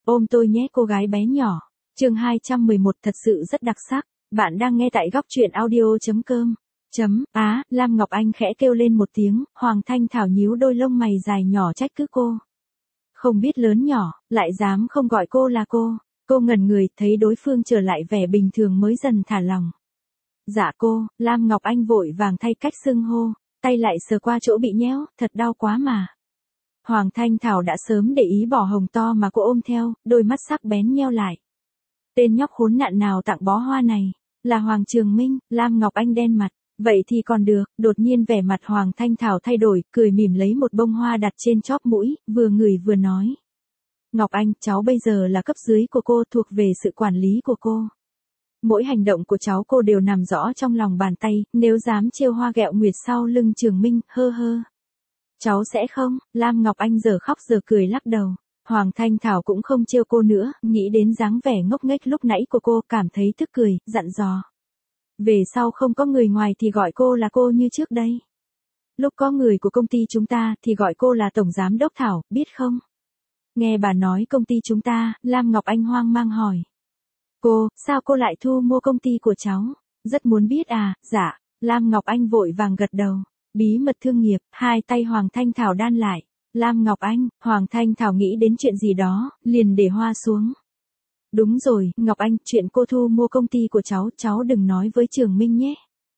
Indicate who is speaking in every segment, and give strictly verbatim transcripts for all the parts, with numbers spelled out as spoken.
Speaker 1: Ôm tôi nhé cô gái bé nhỏ. Chương hai trăm mười một thật sự rất đặc sắc. Bạn đang nghe tại góc truyện audio chấm com. Chấm, á, Lam Ngọc Anh khẽ kêu lên một tiếng, Hoàng Thanh Thảo nhíu đôi lông mày dài nhỏ trách cứ cô. Không biết lớn nhỏ, lại dám không gọi cô là cô. Cô ngẩn người, thấy đối phương trở lại vẻ bình thường mới dần thả lòng. Dạ cô, Lam Ngọc Anh vội vàng thay cách xưng hô, tay lại sờ qua chỗ bị nhéo, thật đau quá mà. Hoàng Thanh Thảo đã sớm để ý bỏ hồng to mà cô ôm theo, đôi mắt sắc bén nheo lại. Tên nhóc khốn nạn nào tặng bó hoa này? Là Hoàng Trường Minh. Lam Ngọc Anh đen mặt. Vậy thì còn được. Đột nhiên vẻ mặt Hoàng Thanh Thảo thay đổi, cười mỉm lấy một bông hoa đặt trên chóp mũi, vừa ngửi vừa nói. Ngọc Anh, cháu bây giờ là cấp dưới của cô, thuộc về sự quản lý của cô. Mỗi hành động của cháu cô đều nằm rõ trong lòng bàn tay, nếu dám trêu hoa ghẹo nguyệt sau lưng Trường Minh, hơ hơ. Cháu sẽ không. Lam Ngọc Anh giờ khóc giờ cười lắc đầu. Hoàng Thanh Thảo cũng không trêu cô nữa, nghĩ đến dáng vẻ ngốc nghếch lúc nãy của cô, cảm thấy tức cười, dặn dò. Về sau không có người ngoài thì gọi cô là cô như trước đây. Lúc có người của công ty chúng ta thì gọi cô là Tổng Giám Đốc Thảo, biết không? Nghe bà nói công ty chúng ta, Lam Ngọc Anh hoang mang hỏi. Cô, sao cô lại thu mua công ty của cháu? Rất muốn biết à, dạ. Lam Ngọc Anh vội vàng gật đầu. Bí mật thương nghiệp, hai tay Hoàng Thanh Thảo đan lại. Lam Ngọc Anh, Hoàng Thanh Thảo nghĩ đến chuyện gì đó, liền để hoa xuống. Đúng rồi, Ngọc Anh, chuyện cô thu mua công ty của cháu, cháu đừng nói với Trường Minh nhé.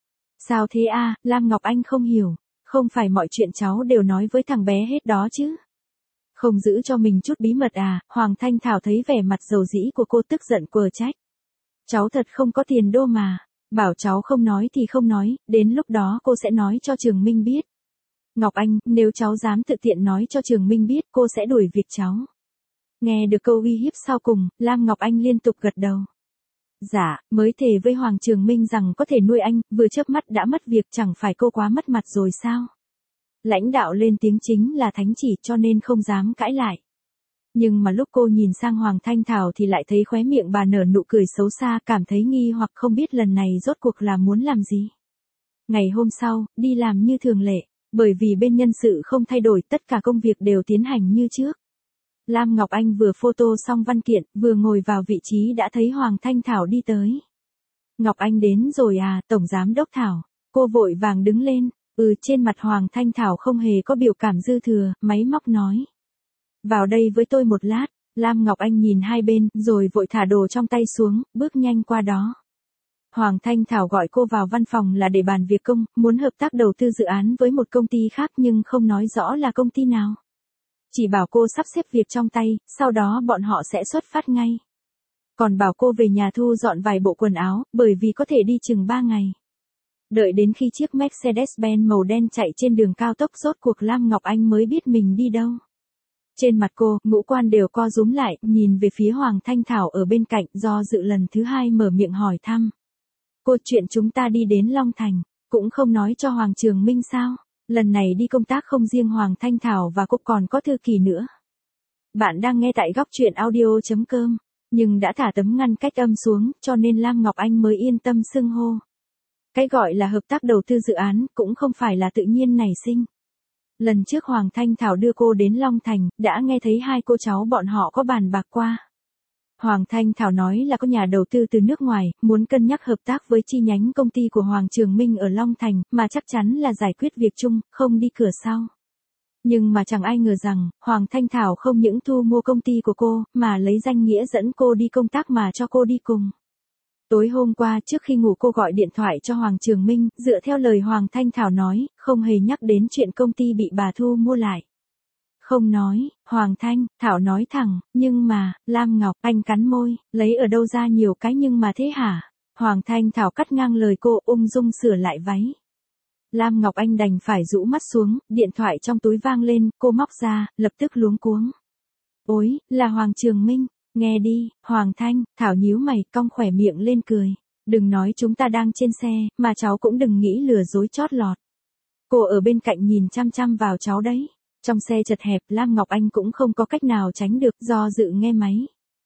Speaker 1: Sao thế à, Lam Ngọc Anh không hiểu, không phải mọi chuyện cháu đều nói với thằng bé hết đó chứ. Không giữ cho mình chút bí mật à, Hoàng Thanh Thảo thấy vẻ mặt dầu dĩ của cô tức giận quờ trách. Cháu thật không có tiền đô mà, bảo cháu không nói thì không nói, đến lúc đó cô sẽ nói cho Trường Minh biết. Ngọc Anh, nếu cháu dám tự tiện nói cho Trường Minh biết, cô sẽ đuổi việc cháu. Nghe được câu uy hiếp sau cùng, Lam Ngọc Anh liên tục gật đầu. Dạ, mới thề với Hoàng Trường Minh rằng có thể nuôi anh, vừa chớp mắt đã mất việc, chẳng phải cô quá mất mặt rồi sao? Lãnh đạo lên tiếng chính là thánh chỉ, cho nên không dám cãi lại. Nhưng mà lúc cô nhìn sang Hoàng Thanh Thảo thì lại thấy khóe miệng bà nở nụ cười xấu xa, cảm thấy nghi hoặc không biết lần này rốt cuộc là muốn làm gì. Ngày hôm sau, đi làm như thường lệ. Bởi vì bên nhân sự không thay đổi, tất cả công việc đều tiến hành như trước. Lam Ngọc Anh vừa photo xong văn kiện, vừa ngồi vào vị trí đã thấy Hoàng Thanh Thảo đi tới. Ngọc Anh đến rồi à, Tổng Giám Đốc Thảo. Cô vội vàng đứng lên, ừ trên mặt Hoàng Thanh Thảo không hề có biểu cảm dư thừa, máy móc nói. Vào đây với tôi một lát. Lam Ngọc Anh nhìn hai bên, rồi vội thả đồ trong tay xuống, bước nhanh qua đó. Hoàng Thanh Thảo gọi cô vào văn phòng là để bàn việc công, muốn hợp tác đầu tư dự án với một công ty khác nhưng không nói rõ là công ty nào. Chỉ bảo cô sắp xếp việc trong tay, sau đó bọn họ sẽ xuất phát ngay. Còn bảo cô về nhà thu dọn vài bộ quần áo, bởi vì có thể đi chừng ba ngày. Đợi đến khi chiếc Mercedes-Benz màu đen chạy trên đường cao tốc, rốt cuộc Lam Ngọc Anh mới biết mình đi đâu. Trên mặt cô, ngũ quan đều co rúm lại, nhìn về phía Hoàng Thanh Thảo ở bên cạnh, do dự lần thứ hai mở miệng hỏi thăm. Cô, chuyện chúng ta đi đến Long Thành, cũng không nói cho Hoàng Trường Minh sao? Lần này đi công tác không riêng Hoàng Thanh Thảo và cô còn có thư kỳ nữa. Bạn đang nghe tại góc truyện audio chấm com, nhưng đã thả tấm ngăn cách âm xuống, cho nên Lam Ngọc Anh mới yên tâm xưng hô. Cái gọi là hợp tác đầu tư dự án, cũng không phải là tự nhiên nảy sinh. Lần trước Hoàng Thanh Thảo đưa cô đến Long Thành, đã nghe thấy hai cô cháu bọn họ có bàn bạc qua. Hoàng Thanh Thảo nói là có nhà đầu tư từ nước ngoài, muốn cân nhắc hợp tác với chi nhánh công ty của Hoàng Trường Minh ở Long Thành, mà chắc chắn là giải quyết việc chung, không đi cửa sau. Nhưng mà chẳng ai ngờ rằng, Hoàng Thanh Thảo không những thu mua công ty của cô, mà lấy danh nghĩa dẫn cô đi công tác mà cho cô đi cùng. Tối hôm qua trước khi ngủ cô gọi điện thoại cho Hoàng Trường Minh, dựa theo lời Hoàng Thanh Thảo nói, không hề nhắc đến chuyện công ty bị bà thu mua lại. Không nói, Hoàng Thanh Thảo nói thẳng, nhưng mà, Lam Ngọc Anh cắn môi, lấy ở đâu ra nhiều cái nhưng mà thế hả? Hoàng Thanh Thảo cắt ngang lời cô, ung dung sửa lại váy. Lam Ngọc Anh đành phải rũ mắt xuống, điện thoại trong túi vang lên, cô móc ra, lập tức luống cuống. Ôi, là Hoàng Trường Minh, nghe đi. Hoàng Thanh Thảo nhíu mày, cong khỏe miệng lên cười. Đừng nói chúng ta đang trên xe, mà cháu cũng đừng nghĩ lừa dối chót lọt. Cô ở bên cạnh nhìn chăm chăm vào cháu đấy. Trong xe chật hẹp, Lam Ngọc Anh cũng không có cách nào tránh được, do dự nghe máy.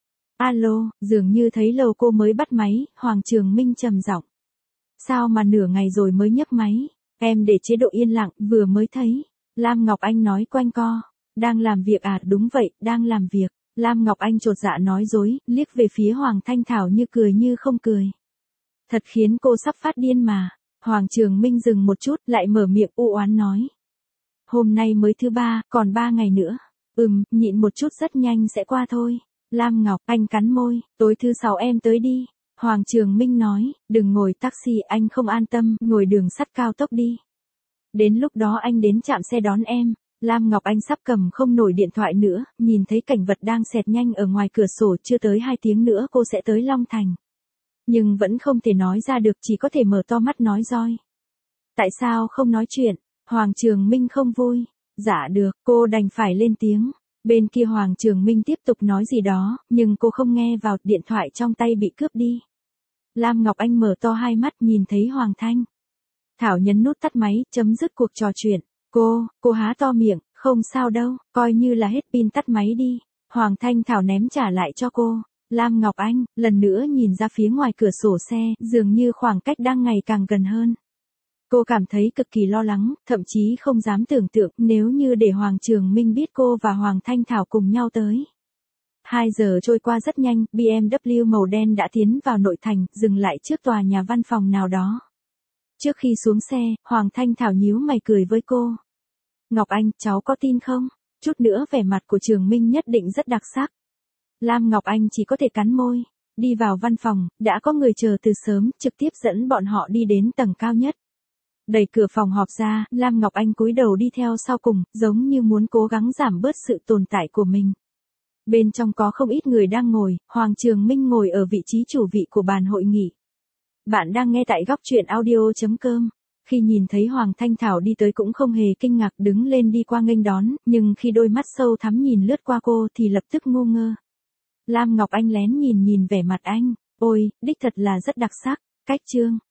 Speaker 1: Alo, dường như thấy lâu cô mới bắt máy, Hoàng Trường Minh trầm giọng. Sao mà nửa ngày rồi mới nhấc máy? Em để chế độ yên lặng, vừa mới thấy. Lam Ngọc Anh nói quanh co. Đang làm việc à, đúng vậy, đang làm việc. Lam Ngọc Anh chột dạ nói dối, liếc về phía Hoàng Thanh Thảo như cười như không cười. Thật khiến cô sắp phát điên mà. Hoàng Trường Minh dừng một chút, lại mở miệng u oán nói. Hôm nay mới thứ ba, còn ba ngày nữa. Ừm, nhịn một chút rất nhanh sẽ qua thôi. Lam Ngọc Anh cắn môi, tối thứ sáu em tới đi. Hoàng Trường Minh nói, đừng ngồi taxi, anh không an tâm, ngồi đường sắt cao tốc đi. Đến lúc đó anh đến trạm xe đón em. Lam Ngọc Anh sắp cầm không nổi điện thoại nữa, nhìn thấy cảnh vật đang xẹt nhanh ở ngoài cửa sổ, chưa tới hai tiếng nữa cô sẽ tới Long Thành. Nhưng vẫn không thể nói ra được, chỉ có thể mở to mắt nói roi. Tại sao không nói chuyện? Hoàng Trường Minh không vui. Dạ được, cô đành phải lên tiếng. Bên kia Hoàng Trường Minh tiếp tục nói gì đó, nhưng cô không nghe vào, điện thoại trong tay bị cướp đi. Lam Ngọc Anh mở to hai mắt nhìn thấy Hoàng Thanh Thảo nhấn nút tắt máy, chấm dứt cuộc trò chuyện. Cô, cô há to miệng, không sao đâu, coi như là hết pin tắt máy đi. Hoàng Thanh Thảo ném trả lại cho cô. Lam Ngọc Anh, lần nữa nhìn ra phía ngoài cửa sổ xe, dường như khoảng cách đang ngày càng gần hơn. Cô cảm thấy cực kỳ lo lắng, thậm chí không dám tưởng tượng nếu như để Hoàng Trường Minh biết cô và Hoàng Thanh Thảo cùng nhau tới. Hai giờ trôi qua rất nhanh, bê em vê màu đen đã tiến vào nội thành, dừng lại trước tòa nhà văn phòng nào đó. Trước khi xuống xe, Hoàng Thanh Thảo nhíu mày cười với cô. Ngọc Anh, cháu có tin không? Chút nữa vẻ mặt của Trường Minh nhất định rất đặc sắc. Lam Ngọc Anh chỉ có thể cắn môi. Đi vào văn phòng, đã có người chờ từ sớm, trực tiếp dẫn bọn họ đi đến tầng cao nhất. Đẩy cửa phòng họp ra, Lam Ngọc Anh cúi đầu đi theo sau cùng, giống như muốn cố gắng giảm bớt sự tồn tại của mình. Bên trong có không ít người đang ngồi, Hoàng Trường Minh ngồi ở vị trí chủ vị của bàn hội nghị. Bạn đang nghe tại góc truyện audio.com. Khi nhìn thấy Hoàng Thanh Thảo đi tới cũng không hề kinh ngạc, đứng lên đi qua nghênh đón, nhưng khi đôi mắt sâu thắm nhìn lướt qua cô thì lập tức ngu ngơ. Lam Ngọc Anh lén nhìn nhìn vẻ mặt anh, ôi, đích thật là rất đặc sắc. Cách chương